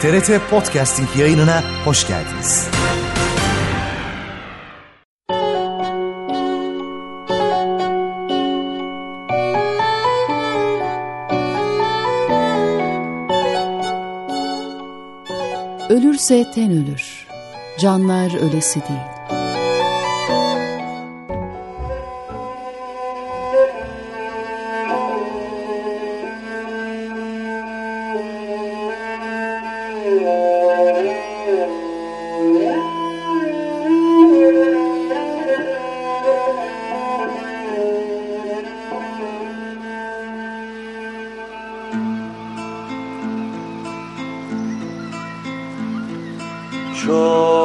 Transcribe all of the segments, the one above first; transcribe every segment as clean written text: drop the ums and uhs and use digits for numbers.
TRT Podcasting yayınına hoş geldiniz. Ölürse ten ölür, canlar ölesi değil. Çok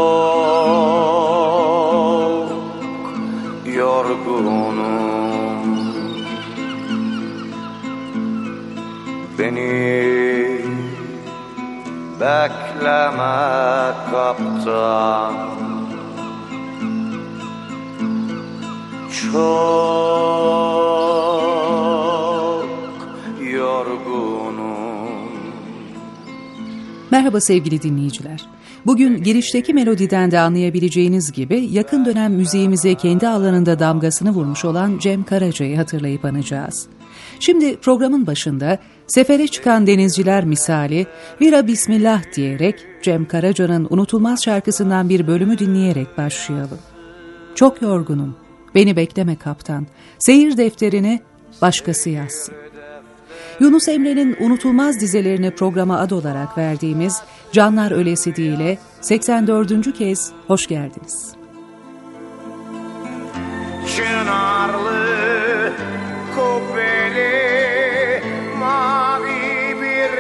yorgunum, beni bekleme kaptan. Çok yorgunum. Merhaba sevgili dinleyiciler. Bugün girişteki melodiden de anlayabileceğiniz gibi yakın dönem müziğimize kendi alanında damgasını vurmuş olan Cem Karaca'yı hatırlayıp anacağız. Şimdi programın başında sefere çıkan denizciler misali Vira Bismillah diyerek Cem Karaca'nın unutulmaz şarkısından bir bölümü dinleyerek başlayalım. Çok yorgunum, beni bekleme kaptan, seyir defterini başkası yazsın. Yunus Emre'nin unutulmaz dizelerini programa ad olarak verdiğimiz Canlar Ölesi Değil'e 84. kez hoş geldiniz. Çınarlı, kubbeli, mavi bir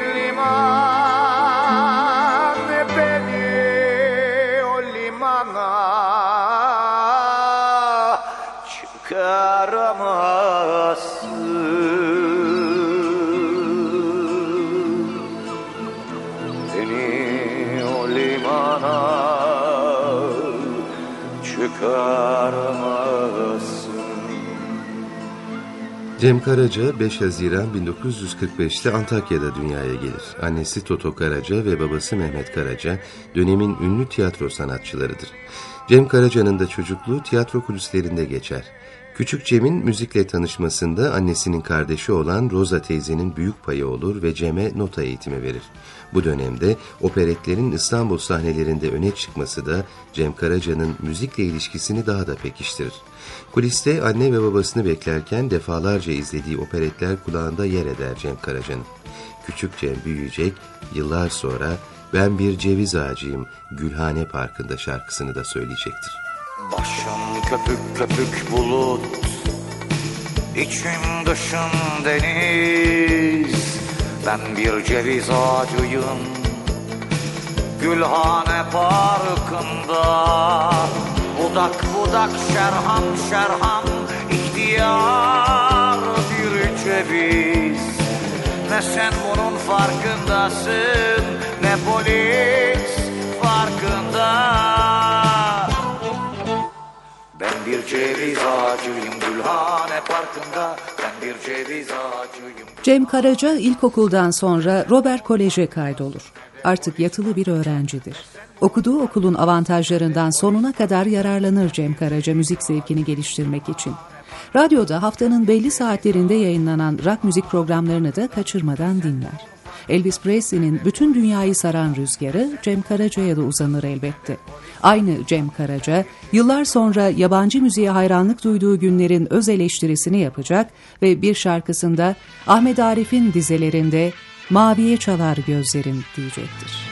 liman, beni o limana çıkaramazsın. Beni o limana çıkaramazsın. Cem Karaca 5 Haziran 1945'te Antakya'da dünyaya gelir. Annesi Toto Karaca ve babası Mehmet Karaca dönemin ünlü tiyatro sanatçılarıdır. Cem Karaca'nın da çocukluğu tiyatro kulislerinde geçer. Küçük Cem'in müzikle tanışmasında annesinin kardeşi olan Roza teyzenin büyük payı olur ve Cem'e nota eğitimi verir. Bu dönemde operetlerin İstanbul sahnelerinde öne çıkması da Cem Karaca'nın müzikle ilişkisini daha da pekiştirir. Kuliste anne ve babasını beklerken defalarca izlediği operetler kulağında yer eder Cem Karaca'nın. Küçük Cem büyüyecek, yıllar sonra "Ben bir ceviz ağacıyım, Gülhane Parkı'nda" şarkısını da söyleyecektir. Başım köpük köpük bulut, içim dışım deniz. Ben bir ceviz ağacıyım, Gülhane Parkı'nda. Budak budak şerham şerham, ihtiyar bir ceviz. Ne sen bunun farkındasın, ne polis farkında. Ben bir ceviz ağacıyım Gülhane Parkı'nda, ben bir ceviz ağacıyım. Cem Karaca ilkokuldan sonra Robert Kolej'e kaydolur. Artık yatılı bir öğrencidir. Okuduğu okulun avantajlarından sonuna kadar yararlanır Cem Karaca müzik zevkini geliştirmek için. Radyoda haftanın belli saatlerinde yayınlanan rock müzik programlarını da kaçırmadan dinler. Elvis Presley'nin bütün dünyayı saran rüzgarı Cem Karaca'ya da uzanır elbette. Aynı Cem Karaca, yıllar sonra yabancı müziğe hayranlık duyduğu günlerin öz eleştirisini yapacak ve bir şarkısında Ahmet Arif'in dizelerinde "Maviye çalar gözlerin" diyecektir.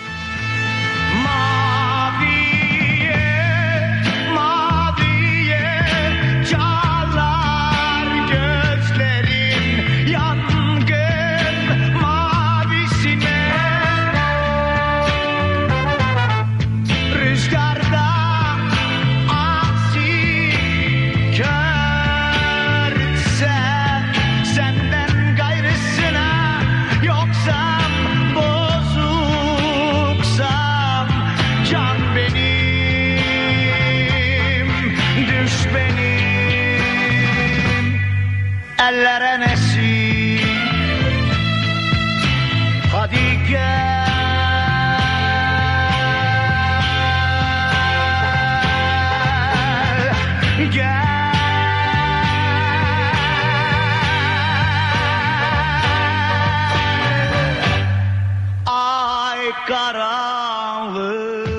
Senden gayrısına yoksam bozulur. karanlık.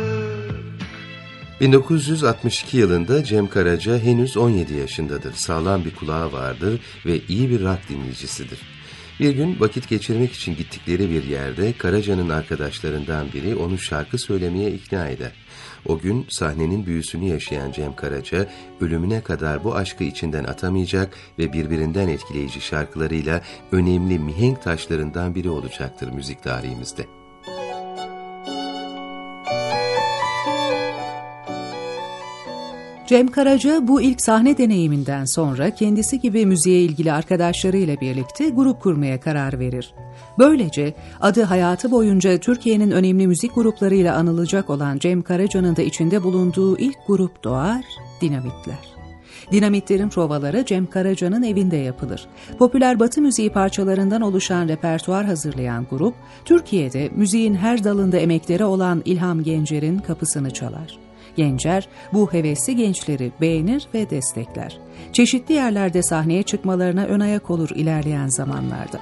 1962 yılında Cem Karaca henüz 17 yaşındadır. Sağlam bir kulağı vardır ve iyi bir rock dinleyicisidir. Bir gün vakit geçirmek için gittikleri bir yerde Karaca'nın arkadaşlarından biri onu şarkı söylemeye ikna eder. O gün sahnenin büyüsünü yaşayan Cem Karaca, ölümüne kadar bu aşkı içinden atamayacak ve birbirinden etkileyici şarkılarıyla önemli mihenk taşlarından biri olacaktır müzik tarihimizde. Cem Karaca bu ilk sahne deneyiminden sonra kendisi gibi müziğe ilgili arkadaşlarıyla birlikte grup kurmaya karar verir. Böylece adı hayatı boyunca Türkiye'nin önemli müzik gruplarıyla anılacak olan Cem Karaca'nın da içinde bulunduğu ilk grup doğar, Dinamitler. Dinamitlerin provaları Cem Karaca'nın evinde yapılır. Popüler Batı müziği parçalarından oluşan repertuar hazırlayan grup, Türkiye'de müziğin her dalında emekleri olan İlham Gencer'in kapısını çalar. Gencer, bu hevesli gençleri beğenir ve destekler. Çeşitli yerlerde sahneye çıkmalarına ön ayak olur ilerleyen zamanlarda.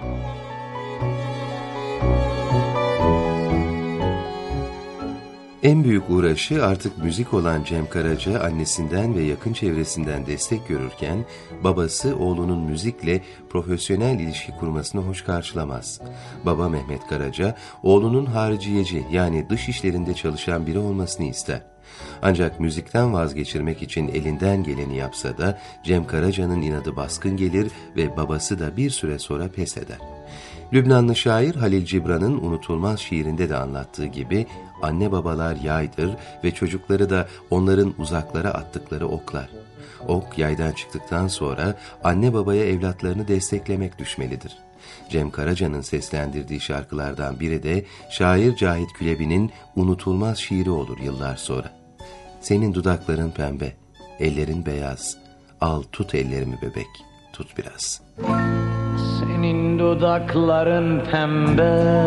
En büyük uğraşı artık müzik olan Cem Karaca annesinden ve yakın çevresinden destek görürken babası oğlunun müzikle profesyonel ilişki kurmasını hoş karşılamaz. Baba Mehmet Karaca oğlunun hariciyeci yani dış işlerinde çalışan biri olmasını ister. Ancak müzikten vazgeçirmek için elinden geleni yapsa da Cem Karaca'nın inadı baskın gelir ve babası da bir süre sonra pes eder. Lübnanlı şair Halil Cibran'ın unutulmaz şiirinde de anlattığı gibi anne babalar yaydır ve çocukları da onların uzaklara attıkları oklar. Ok yaydan çıktıktan sonra anne babaya evlatlarını desteklemek düşmelidir. Cem Karaca'nın seslendirdiği şarkılardan biri de şair Cahit Külebi'nin unutulmaz şiiri olur yıllar sonra. Senin dudakların pembe, ellerin beyaz, al tut ellerimi bebek, tut biraz. Senin dudakların pembe,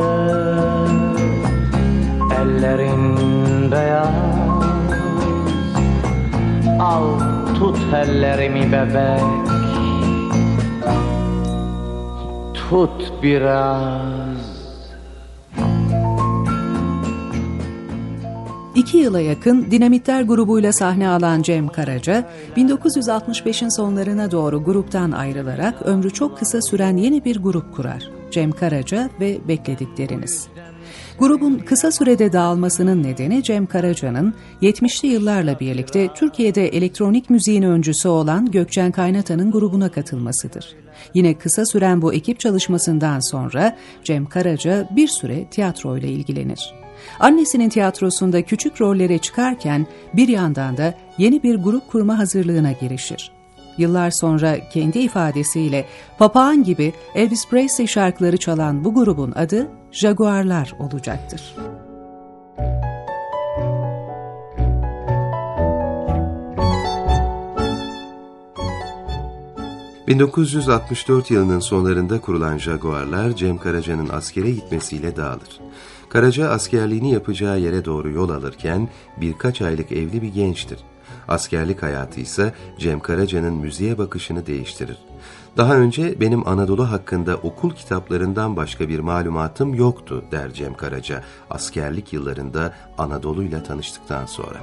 ellerin beyaz, al tut ellerimi bebek, tut biraz. 2 yıla yakın Dinamitler grubuyla sahne alan Cem Karaca, 1965'in sonlarına doğru gruptan ayrılarak ömrü çok kısa süren yeni bir grup kurar. Cem Karaca ve Bekledikleriniz. Grubun kısa sürede dağılmasının nedeni Cem Karaca'nın 70'li yıllarla birlikte Türkiye'de elektronik müziğin öncüsü olan Gökçen Kaynata'nın grubuna katılmasıdır. Yine kısa süren bu ekip çalışmasından sonra Cem Karaca bir süre tiyatroyla ilgilenir. Annesinin tiyatrosunda küçük rollere çıkarken bir yandan da yeni bir grup kurma hazırlığına girişir. Yıllar sonra kendi ifadesiyle papağan gibi Elvis Presley şarkıları çalan bu grubun adı Jaguarlar olacaktır. ...1964 yılının sonlarında kurulan Jaguarlar, Cem Karaca'nın askere gitmesiyle dağılır. Karaca askerliğini yapacağı yere doğru yol alırken birkaç aylık evli bir gençtir. Askerlik hayatı ise Cem Karaca'nın müziğe bakışını değiştirir. Daha önce benim Anadolu hakkında okul kitaplarından başka bir malumatım yoktu der Cem Karaca askerlik yıllarında Anadolu'yla tanıştıktan sonra.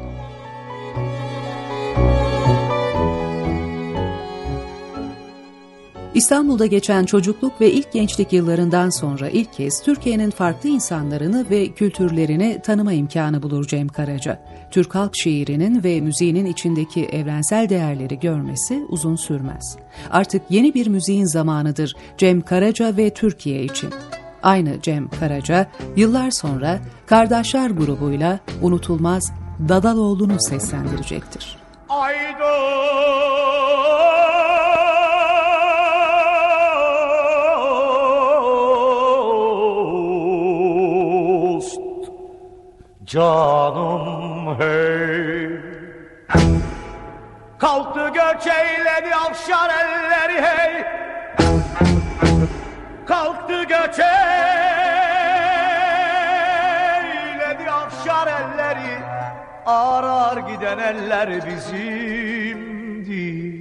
İstanbul'da geçen çocukluk ve ilk gençlik yıllarından sonra ilk kez Türkiye'nin farklı insanlarını ve kültürlerini tanıma imkanı bulur Cem Karaca. Türk halk şiirinin ve müziğinin içindeki evrensel değerleri görmesi uzun sürmez. Artık yeni bir müziğin zamanıdır Cem Karaca ve Türkiye için. Aynı Cem Karaca yıllar sonra Kardeşler grubuyla unutulmaz Dadaloğlu'nu seslendirecektir. Canım hey, kalktı göç eyledi afşar elleri hey, kalktı göç eyledi afşar elleri, arar giden eller bizimdi.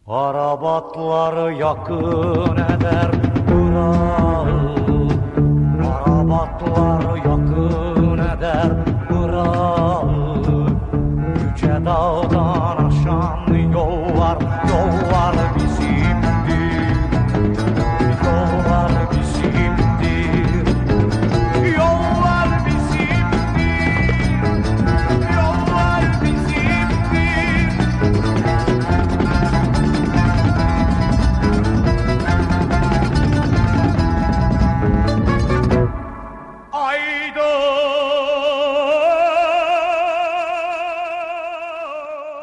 Arabatları yakın eder Irak'ı,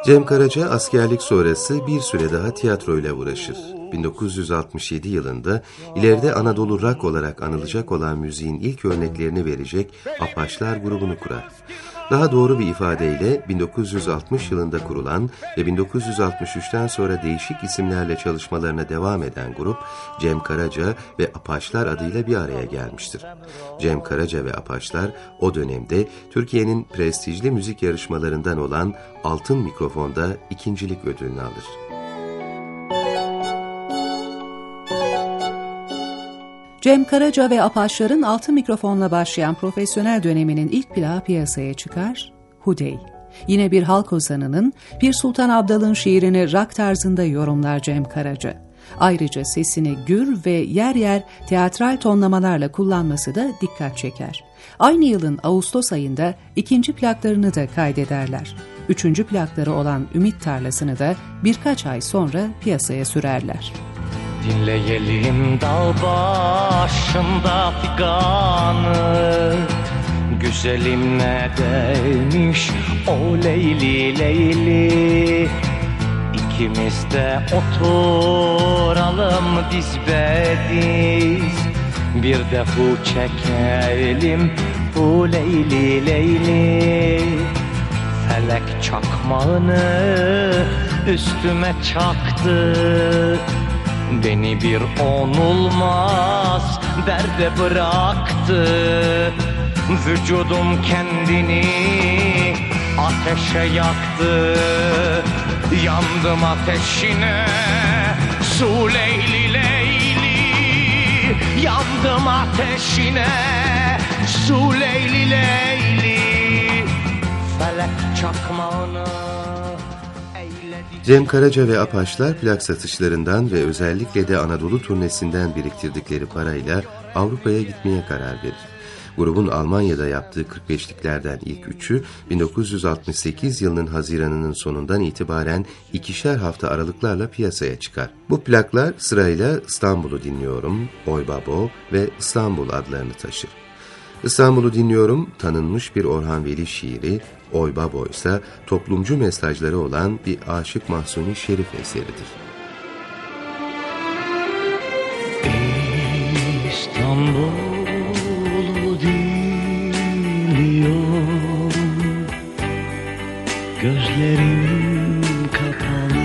Cem Karaca askerlik sonrası bir süre daha tiyatroyla uğraşır. 1967 yılında ileride Anadolu Rock olarak anılacak olan müziğin ilk örneklerini verecek Apaçlar grubunu kurar. Daha doğru bir ifadeyle 1960 yılında kurulan ve 1963'ten sonra değişik isimlerle çalışmalarına devam eden grup Cem Karaca ve Apaçlar adıyla bir araya gelmiştir. Cem Karaca ve Apaçlar o dönemde Türkiye'nin prestijli müzik yarışmalarından olan Altın Mikrofon'da ikincilik ödülünü alır. Cem Karaca ve Apaçlar'ın Altın Mikrofon'la başlayan profesyonel döneminin ilk plağı piyasaya çıkar, Hudey. Yine bir halk ozanının Pir Sultan Abdal'ın şiirini rock tarzında yorumlar Cem Karaca. Ayrıca sesini gür ve yer yer teatral tonlamalarla kullanması da dikkat çeker. Aynı yılın Ağustos ayında ikinci plaklarını da kaydederler. Üçüncü plakları olan Ümit Tarlası'nı da birkaç ay sonra piyasaya sürerler. Dinleyelim dağ başında figanı, güzelim ne demiş o Leyli Leyli. İkimiz de oturalım diz bediz, bir de hu çekelim hu Leyli Leyli. Felek çakmağını üstüme çaktı, beni bir onulmaz derde bıraktı. Vücudum kendini ateşe yaktı, yandım ateşine su Leyli Leyli. Yandım ateşine su Leyli Leyli. Felek çakmağını. Cem Karaca ve Apaçlar plak satışlarından ve özellikle de Anadolu turnesinden biriktirdikleri parayla Avrupa'ya gitmeye karar verir. Grubun Almanya'da yaptığı 45'liklerden ilk üçü 1968 yılının Haziran'ının sonundan itibaren 2'şer hafta aralıklarla piyasaya çıkar. Bu plaklar sırayla İstanbul'u Dinliyorum, Oy Babo ve İstanbul adlarını taşır. İstanbul'u Dinliyorum tanınmış bir Orhan Veli şiiri, Oy Babo ise toplumcu mesajları olan bir Aşık Mahzuni Şerif eseridir. İstanbul'u dinliyorum, gözlerim kapalı.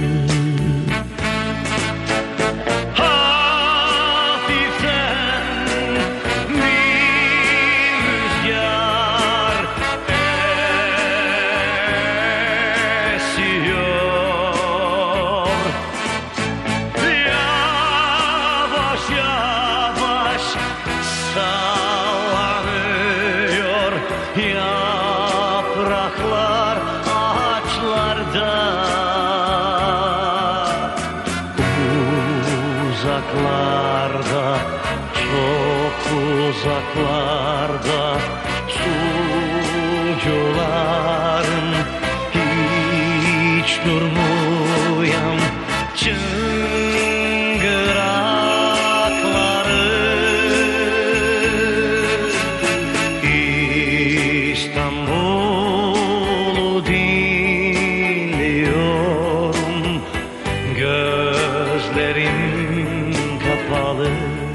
Yapraklar ağaçlarda, uzaklarda, çok uzaklarda sucuların hiç durmayan çıngırakları. İstanbul'u dinliyorum, gözlerim kapalı.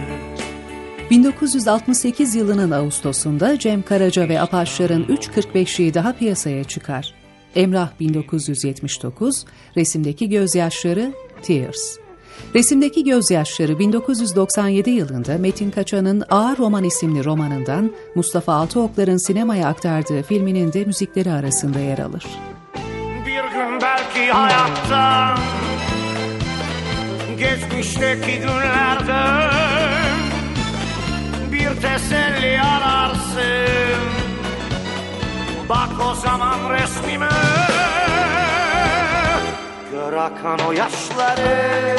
1968 yılının Ağustos'unda Cem Karaca ve Apaçlar'ın 3.45'liği daha piyasaya çıkar. Emrah 1979, Resimdeki Gözyaşları, Tears. Resimdeki Gözyaşları 1997 yılında Metin Kaçan'ın Ağır Roman isimli romanından Mustafa Altıoklar'ın sinemaya aktardığı filminin de müzikleri arasında yer alır. Bir gün belki hayatta, geçmişteki günlerden bir teselli ararsın. Bak o zaman resmime, gör akan o yaşları.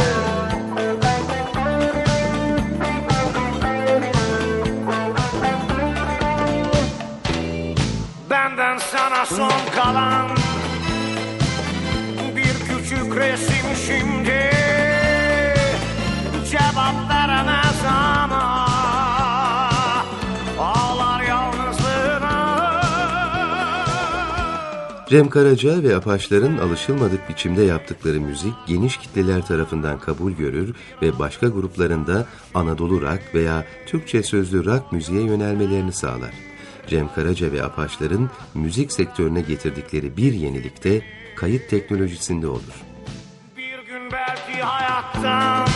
Benden sana son kalan bir küçük resim şimdi, cevap veremez ama ağlar yalnızlığına. Cem Karaca ve Apaçların alışılmadık biçimde yaptıkları müzik geniş kitleler tarafından kabul görür ve başka gruplarında Anadolu rock veya Türkçe sözlü rock müziğe yönelmelerini sağlar. Cem Karaca ve Apaçların müzik sektörüne getirdikleri bir yenilik de kayıt teknolojisinde olur. Bir gün belki hayattan,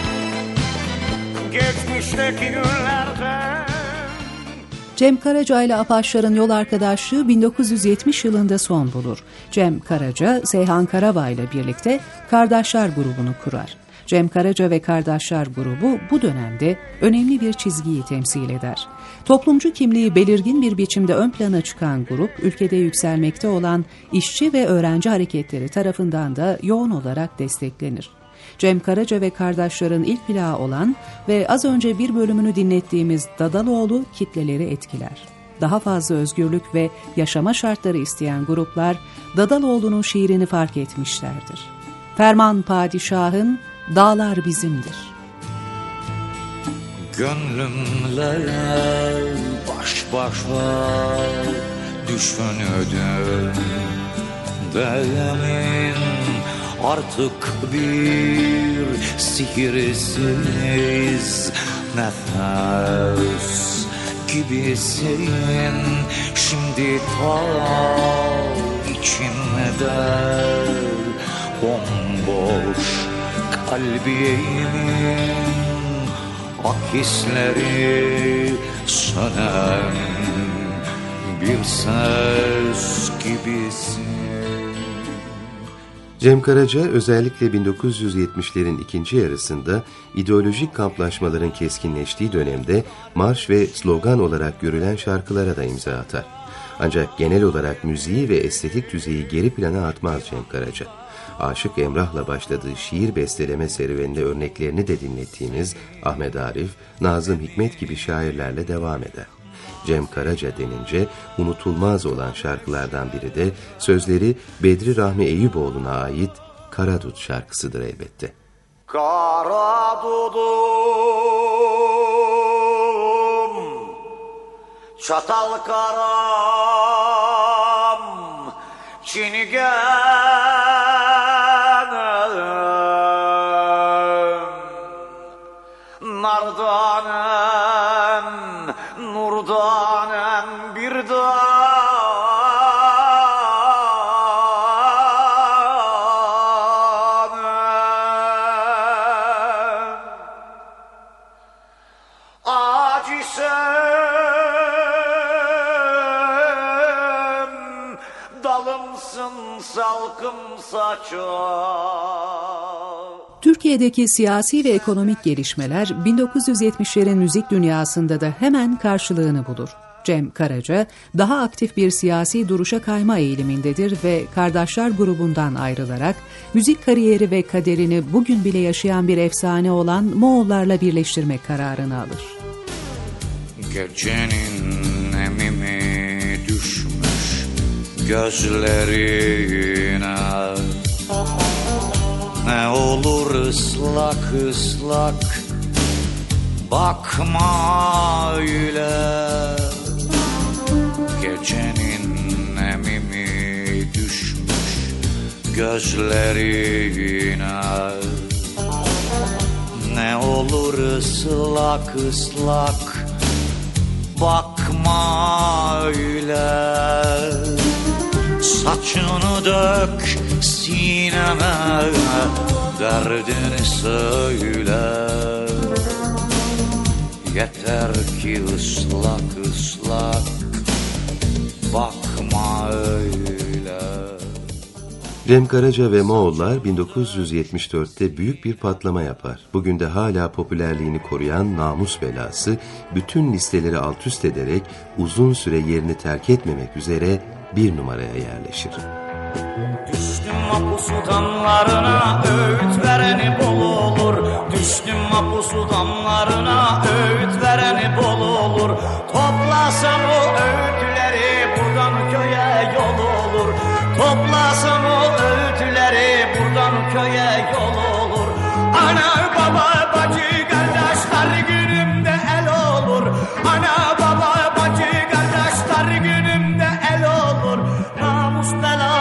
geçmişteki günlerden. Cem Karaca ile Apaçların yol arkadaşlığı 1970 yılında son bulur. Cem Karaca, Seyhan Karabağ ile birlikte Kardeşler grubunu kurar. Cem Karaca ve Kardeşler grubu bu dönemde önemli bir çizgiyi temsil eder. Toplumcu kimliği belirgin bir biçimde ön plana çıkan grup, ülkede yükselmekte olan işçi ve öğrenci hareketleri tarafından da yoğun olarak desteklenir. Cem Karaca ve Kardeşler'in ilk plağı olan ve az önce bir bölümünü dinlettiğimiz Dadaloğlu kitleleri etkiler. Daha fazla özgürlük ve yaşama şartları isteyen gruplar Dadaloğlu'nun şiirini fark etmişlerdir. Ferman padişahın dağlar bizimdir. Gönlümle baş başa düşünürdüm. Demin artık bir sihirsiz nefes gibisin. Şimdi ta içimde bomboş kalbimin akisleri sönen bir ses gibisin. Cem Karaca özellikle 1970'lerin ikinci yarısında ideolojik kamplaşmaların keskinleştiği dönemde marş ve slogan olarak görülen şarkılara da imza atar. Ancak genel olarak müziği ve estetik düzeyi geri plana atmaz Cem Karaca. Aşık Emrah'la başladığı şiir besteleme serüveninde örneklerini de dinlettiğimiz Ahmet Arif, Nazım Hikmet gibi şairlerle devam eder. Cem Karaca denince unutulmaz olan şarkılardan biri de sözleri Bedri Rahmi Eyüboğlu'na ait Karadut şarkısıdır elbette. Karadudum, çatal karam, çingenem, nardanem, nurdanem bir danem. Acısem, dalımsın salkım saçar. Türkiye'deki siyasi ve ekonomik gelişmeler 1970'lerin müzik dünyasında da hemen karşılığını bulur. Cem Karaca daha aktif bir siyasi duruşa kayma eğilimindedir ve Kardeşler grubundan ayrılarak müzik kariyeri ve kaderini bugün bile yaşayan bir efsane olan Moğollarla birleştirme kararını alır. Gecenin nemimi düşmüş gözlerine, ne olur ıslak ıslak bakma öyle. Gecenin nemimi düşmüş gözlerine, ne olur ıslak ıslak bakma öyle. Saçını dök sineme, derdini söyle. Yeter ki ıslak ıslak bakma öyle. Cem Karaca ve Moğollar 1974'te büyük bir patlama yapar. Bugün de hala popülerliğini koruyan Namus Belası bütün listeleri alt üst ederek uzun süre yerini terk etmemek üzere bir numaraya yerleşir. Düştüm mapusu damlarına, öğüt vereni bol olur. Düştüm mapusu damlarına, öğüt vereni bol olur. Toplasam o öğütleri buradan köye yol olur. Toplasam o öğütleri buradan köye yol olur. Ana baba bacı kardeş her günümde el olur. Ana baba bacı kardeş her günümde el olur. Namus bela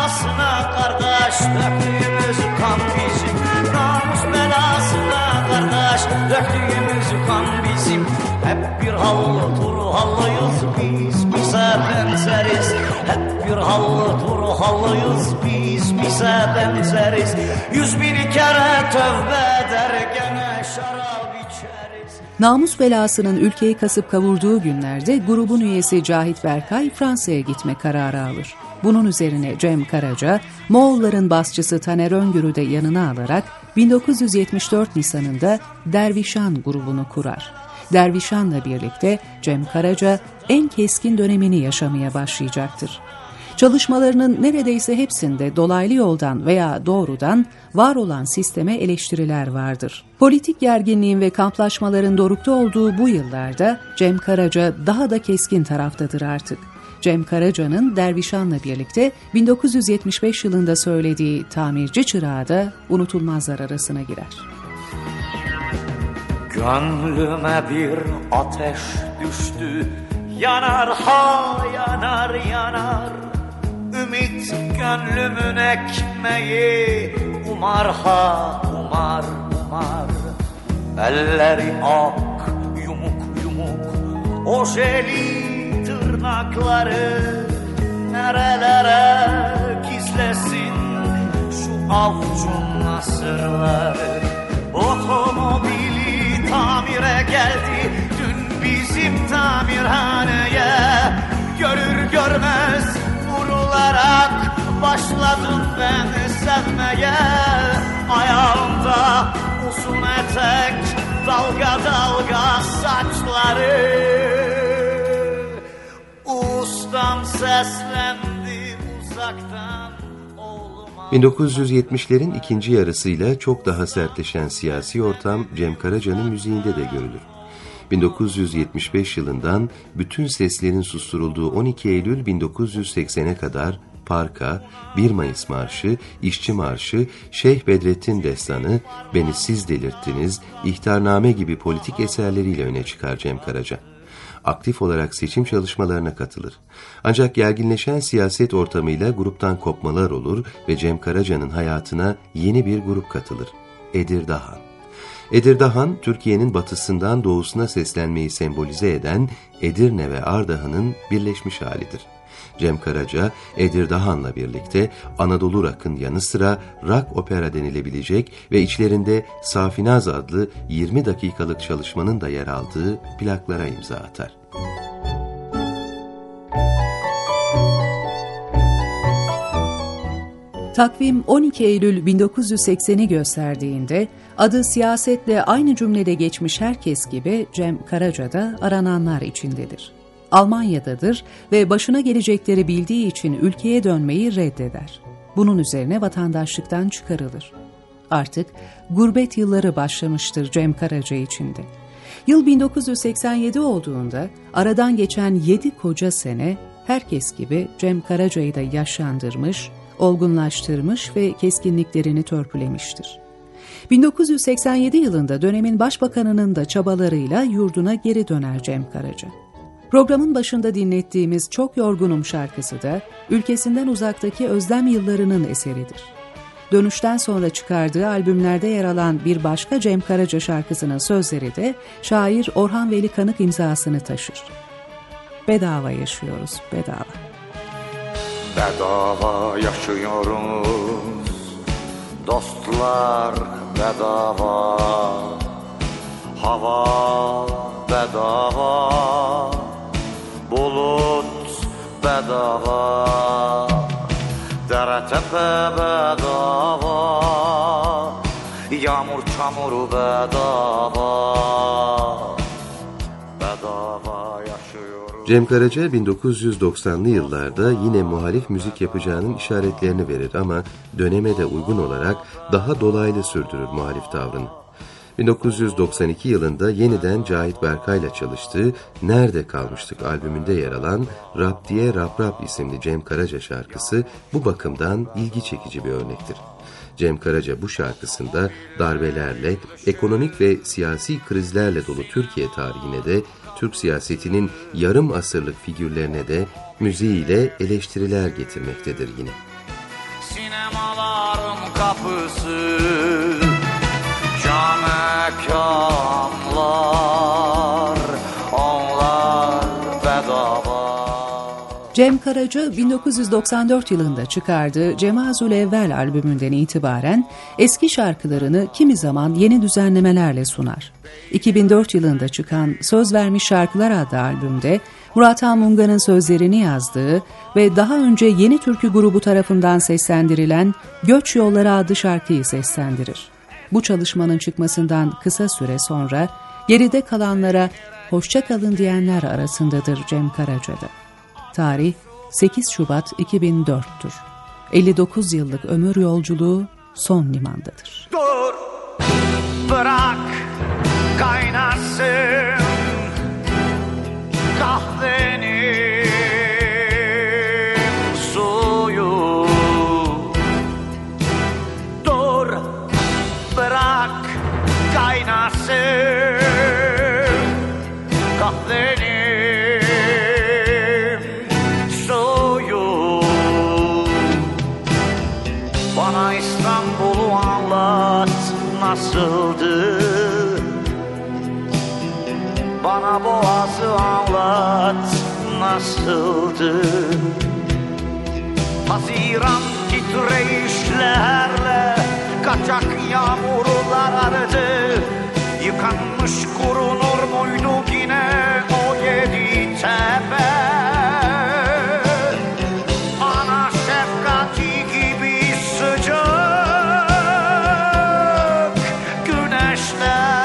Hep bir hallı turhallıyız biz, bize benzeriz. Hep bir hallı turhallıyız biz, bize benzeriz. 101 kere tövbe eder gene şarap içeriz. Namus belasının ülkeyi kasıp kavurduğu günlerde grubun üyesi Cahit Berkay Fransa'ya gitme kararı alır. Bunun üzerine Cem Karaca, Moğolların basçısı Taner Öngör'ü de yanına alarak 1974 Nisan'ında Dervişan grubunu kurar. Dervişan'la birlikte Cem Karaca en keskin dönemini yaşamaya başlayacaktır. Çalışmalarının neredeyse hepsinde dolaylı yoldan veya doğrudan var olan sisteme eleştiriler vardır. Politik gerginliğin ve kamplaşmaların dorukta olduğu bu yıllarda Cem Karaca daha da keskin taraftadır artık. Cem Karaca'nın Dervişan'la birlikte 1975 yılında söylediği Tamirci Çırağı da unutulmazlar arasına girer. Gönlüme bir ateş düştü, yanar ha yanar yanar. Ümit gönlümün ekmeği, umar ha umar umar. Elleri ak yumuk yumuk, ojeli tırnakları nerelere gizlesin şu avucun nasırları. Otomobili tamire geldi dün bizim tamirhaneye. Görür görmez vurularak başladım ben sevmeye. Ayağımda uzun etek, dalga dalga saçları. Ustam seslendi uzaktan oğluma. 1970'lerin ikinci yarısıyla çok daha sertleşen siyasi ortam Cem Karaca'nın müziğinde de görülür. 1975 yılından bütün seslerin susturulduğu 12 Eylül 1980'e kadar Parka, 1 Mayıs Marşı, İşçi Marşı, Şeyh Bedrettin Destanı, Beni Siz Delirttiniz, İhtarname gibi politik eserleriyle öne çıkar Cem Karaca. Aktif olarak seçim çalışmalarına katılır. Ancak gerginleşen siyaset ortamıyla gruptan kopmalar olur ve Cem Karaca'nın hayatına yeni bir grup katılır. Edirdahan. Edirdahan, Türkiye'nin batısından doğusuna seslenmeyi sembolize eden Edirne ve Ardahan'ın birleşmiş halidir. Cem Karaca, Edirdahan'la birlikte Anadolu Rock'ın yanı sıra rock opera denilebilecek ve içlerinde Safinaz adlı 20 dakikalık çalışmanın da yer aldığı plaklara imza atar. Takvim 12 Eylül 1980'i gösterdiğinde adı siyasetle aynı cümlede geçmiş herkes gibi Cem Karaca da arananlar içindedir. Almanya'dadır ve başına gelecekleri bildiği için ülkeye dönmeyi reddeder. Bunun üzerine vatandaşlıktan çıkarılır. Artık gurbet yılları başlamıştır Cem Karaca içinde. Yıl 1987 olduğunda aradan geçen 7 koca sene herkes gibi Cem Karaca'yı da yaşlandırmış, olgunlaştırmış ve keskinliklerini törpülemiştir. 1987 yılında dönemin başbakanının da çabalarıyla yurduna geri döner Cem Karaca. Programın başında dinlettiğimiz Çok Yorgunum şarkısı da ülkesinden uzaktaki özlem yıllarının eseridir. Dönüşten sonra çıkardığı albümlerde yer alan bir başka Cem Karaca şarkısının sözleri de şair Orhan Veli Kanık imzasını taşır. Bedava yaşıyoruz, bedava. Bedava yaşıyoruz, dostlar bedava, hava bedava, bulut bedava, dere tepe bedava, yağmur çamur bedava, bedava yaşıyoruz. Cem Karaca 1990'lı yıllarda yine muhalif müzik yapacağının işaretlerini verir ama döneme de uygun olarak daha dolaylı sürdürür muhalif tavrını. 1992 yılında yeniden Cahit Berkay'la çalıştığı Nerede Kalmıştık albümünde yer alan Rap diye Rap Rap isimli Cem Karaca şarkısı bu bakımdan ilgi çekici bir örnektir. Cem Karaca bu şarkısında darbelerle, ekonomik ve siyasi krizlerle dolu Türkiye tarihine de, Türk siyasetinin yarım asırlık figürlerine de müziğiyle eleştiriler getirmektedir yine. Sinemaların kapısı, cam mekanlar, Cem Karaca 1994 yılında çıkardığı Cemazül Evvel albümünden itibaren eski şarkılarını kimi zaman yeni düzenlemelerle sunar. 2004 yılında çıkan Söz Vermiş Şarkılar adlı albümde Murat Han Munga'nın sözlerini yazdığı ve daha önce Yeni Türkü grubu tarafından seslendirilen Göç Yolları adlı şarkıyı seslendirir. Bu çalışmanın çıkmasından kısa süre sonra geride kalanlara hoşça kalın diyenler arasındadır Cem Karaca'da. Tarih 8 Şubat 2004'tür. 59 yıllık ömür yolculuğu son limandadır. Dur, bırak kaynasın kahvenin suyu. Dur, bırak kaynasın kahvenin suyu. Bana İstanbul'u anlat, nasıldı? Bana Boğaz'ı anlat, nasıldı? Haziran titreyişlerle kaçak yağmurlar aradı. Yıkanmış kurunur muydu yine o yedi tepe? Ana şefkati gibi sıcak güneşler.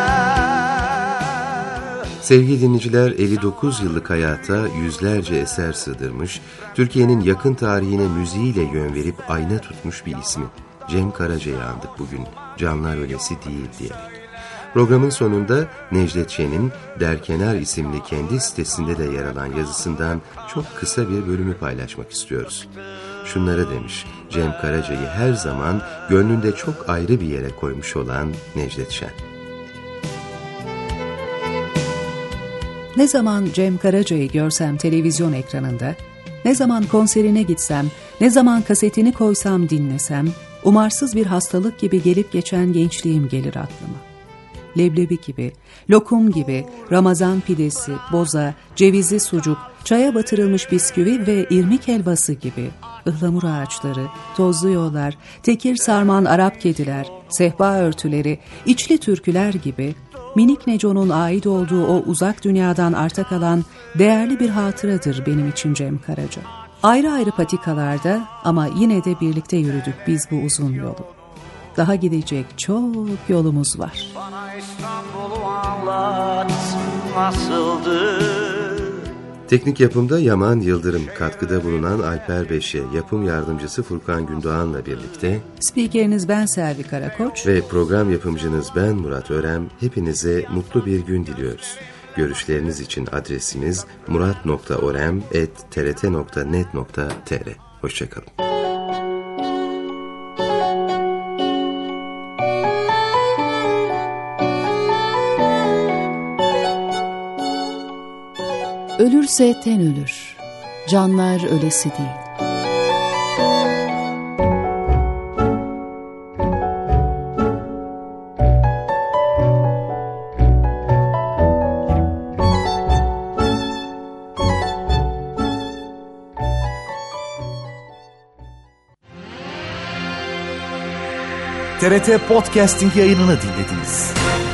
Sevgili dinleyiciler, 59 yıllık hayata yüzlerce eser sığdırmış, Türkiye'nin yakın tarihine müziğiyle yön verip ayna tutmuş bir ismi. Cem Karaca'yı andık bugün, Canlar Ölesi Değil diyerek. Programın sonunda Necdet Şen'in Derkenar isimli kendi sitesinde de yer alan yazısından çok kısa bir bölümü paylaşmak istiyoruz. Şunları demiş, Cem Karaca'yı her zaman gönlünde çok ayrı bir yere koymuş olan Necdet Şen. Ne zaman Cem Karaca'yı görsem televizyon ekranında, ne zaman konserine gitsem, ne zaman kasetini koysam dinlesem, umarsız bir hastalık gibi gelip geçen gençliğim gelir aklıma. Leblebi gibi, lokum gibi, Ramazan pidesi, boza, cevizli sucuk, çaya batırılmış bisküvi ve irmik helvası gibi, ıhlamur ağaçları, tozlu yollar, tekir sarman Arap kediler, sehpa örtüleri, içli türküler gibi, minik Neco'nun ait olduğu o uzak dünyadan arta kalan değerli bir hatıradır benim için Cem Karaca. Ayrı ayrı patikalarda ama yine de birlikte yürüdük biz bu uzun yolu. Daha gidecek çok yolumuz var. Bana İstanbul'u anlat, nasıldı? Teknik yapımda Yaman Yıldırım, katkıda bulunan Alper Beşe, yapım yardımcısı Furkan Gündoğan'la birlikte Spikeriniz ben Selvi Karakoç ve program yapımcınız ben Murat Örem, hepinize mutlu bir gün diliyoruz. Görüşleriniz için adresimiz murat.orem@trt.net.tr. Hoşçakalın. Ölürse ten ölür, canlar ölesi değil. TRT Podcasting yayınını dinlediniz.